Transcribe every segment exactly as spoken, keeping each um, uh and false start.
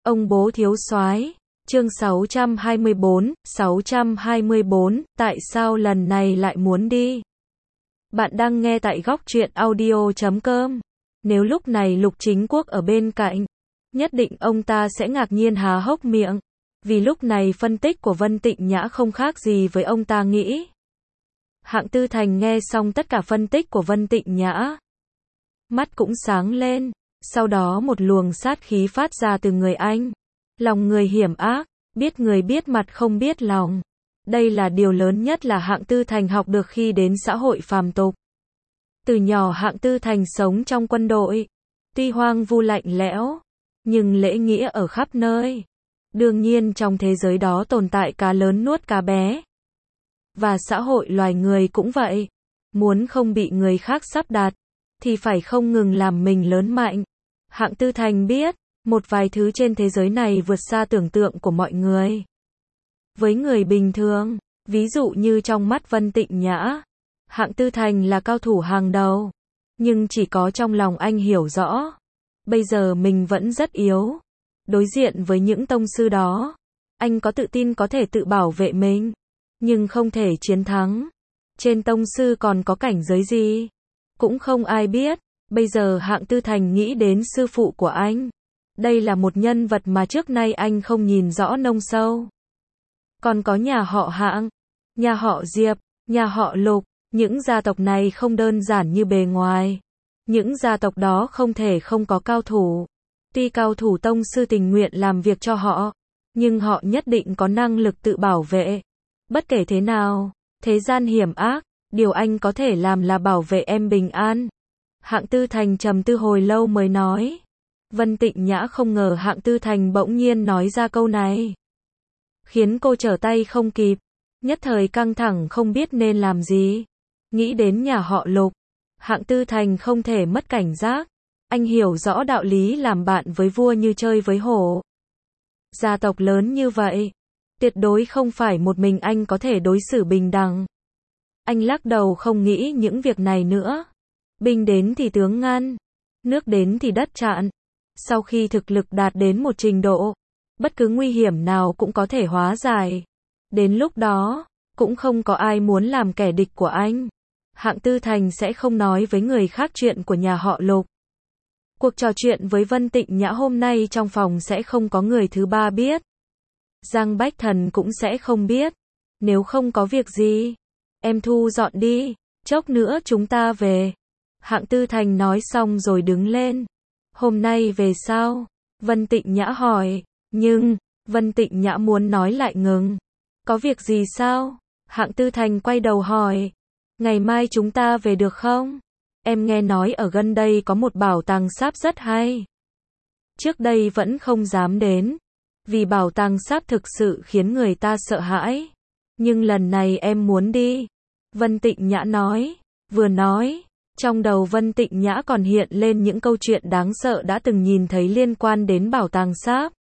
Ông bố thiếu soái. Chương sáu trăm hai mươi bốn, sáu trăm hai mươi bốn, tại sao lần này lại muốn đi? Bạn đang nghe tại góc truyện audio chấm com. Nếu lúc này Lục Chính Quốc ở bên cạnh, nhất định ông ta sẽ ngạc nhiên há hốc miệng, vì lúc này phân tích của Vân Tịnh Nhã không khác gì với ông ta nghĩ. Hạng Tư Thành nghe xong tất cả phân tích của Vân Tịnh Nhã, mắt cũng sáng lên, sau đó một luồng sát khí phát ra từ người anh. Lòng người hiểm ác, biết người biết mặt không biết lòng. Đây là điều lớn nhất là Hạng Tư Thành học được khi đến xã hội phàm tục. Từ nhỏ Hạng Tư Thành sống trong quân đội, tuy hoang vu lạnh lẽo, nhưng lễ nghĩa ở khắp nơi. Đương nhiên trong thế giới đó tồn tại cá lớn nuốt cá bé. Và xã hội loài người cũng vậy. Muốn không bị người khác sắp đặt, thì phải không ngừng làm mình lớn mạnh. Hạng Tư Thành biết, một vài thứ trên thế giới này vượt xa tưởng tượng của mọi người. Với người bình thường, ví dụ như trong mắt Vân Tịnh Nhã, Hạng Tư Thành là cao thủ hàng đầu. Nhưng chỉ có trong lòng anh hiểu rõ, bây giờ mình vẫn rất yếu. Đối diện với những tông sư đó, anh có tự tin có thể tự bảo vệ mình, nhưng không thể chiến thắng. Trên tông sư còn có cảnh giới gì? Cũng không ai biết. Bây giờ Hạng Tư Thành nghĩ đến sư phụ của anh. Đây là một nhân vật mà trước nay anh không nhìn rõ nông sâu. Còn có nhà họ Hạng, nhà họ Diệp, nhà họ Lục, những gia tộc này không đơn giản như bề ngoài. Những gia tộc đó không thể không có cao thủ. Tuy cao thủ tông sư tình nguyện làm việc cho họ, nhưng họ nhất định có năng lực tự bảo vệ. Bất kể thế nào, thế gian hiểm ác, điều anh có thể làm là bảo vệ em bình an. Hạng Tư Thành trầm tư hồi lâu mới nói. Vân Tịnh Nhã không ngờ Hạng Tư Thành bỗng nhiên nói ra câu này, khiến cô trở tay không kịp, nhất thời căng thẳng không biết nên làm gì. Nghĩ đến nhà họ Lục, Hạng Tư Thành không thể mất cảnh giác. Anh hiểu rõ đạo lý làm bạn với vua như chơi với hổ. Gia tộc lớn như vậy, tuyệt đối không phải một mình anh có thể đối xử bình đẳng. Anh lắc đầu không nghĩ những việc này nữa. Binh đến thì tướng ngăn, nước đến thì đất chặn. Sau khi thực lực đạt đến một trình độ, bất cứ nguy hiểm nào cũng có thể hóa giải. Đến lúc đó, cũng không có ai muốn làm kẻ địch của anh. Hạng Tư Thành sẽ không nói với người khác chuyện của nhà họ Lục. Cuộc trò chuyện với Vân Tịnh Nhã hôm nay trong phòng sẽ không có người thứ ba biết. Giang Bách Thần cũng sẽ không biết. Nếu không có việc gì, em thu dọn đi, chốc nữa chúng ta về. Hạng Tư Thành nói xong rồi đứng lên. Hôm nay về sao? Vân Tịnh Nhã hỏi. Nhưng, Vân Tịnh Nhã muốn nói lại ngừng. Có việc gì sao? Hạng Tư Thành quay đầu hỏi. Ngày mai chúng ta về được không? Em nghe nói ở gần đây có một bảo tàng sáp rất hay. Trước đây vẫn không dám đến, vì bảo tàng sáp thực sự khiến người ta sợ hãi. Nhưng lần này em muốn đi. Vân Tịnh Nhã nói. Vừa nói, trong đầu Vân Tịnh Nhã còn hiện lên những câu chuyện đáng sợ đã từng nhìn thấy liên quan đến bảo tàng sáp.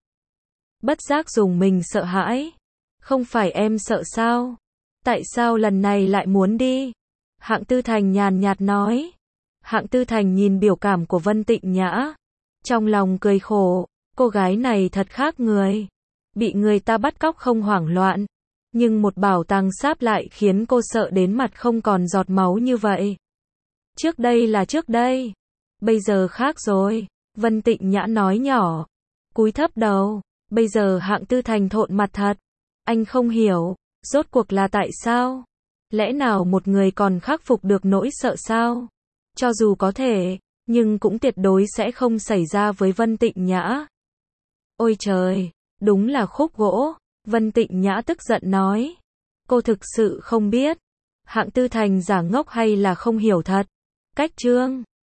Bất giác dùng mình sợ hãi. Không phải em sợ sao? Tại sao lần này lại muốn đi? Hạng Tư Thành nhàn nhạt nói. Hạng Tư Thành nhìn biểu cảm của Vân Tịnh Nhã, trong lòng cười khổ. Cô gái này thật khác người. Bị người ta bắt cóc không hoảng loạn, nhưng một bảo tàng sáp lại khiến cô sợ đến mặt không còn giọt máu như vậy. Trước đây là trước đây, bây giờ khác rồi. Vân Tịnh Nhã nói nhỏ, cúi thấp đầu. Bây giờ Hạng Tư Thành thộn mặt thật. Anh không hiểu, rốt cuộc là tại sao? Lẽ nào một người còn khắc phục được nỗi sợ sao? Cho dù có thể, nhưng cũng tuyệt đối sẽ không xảy ra với Vân Tịnh Nhã. Ôi trời, đúng là khúc gỗ. Vân Tịnh Nhã tức giận nói. Cô thực sự không biết Hạng Tư Thành giả ngốc hay là không hiểu thật. Cách chương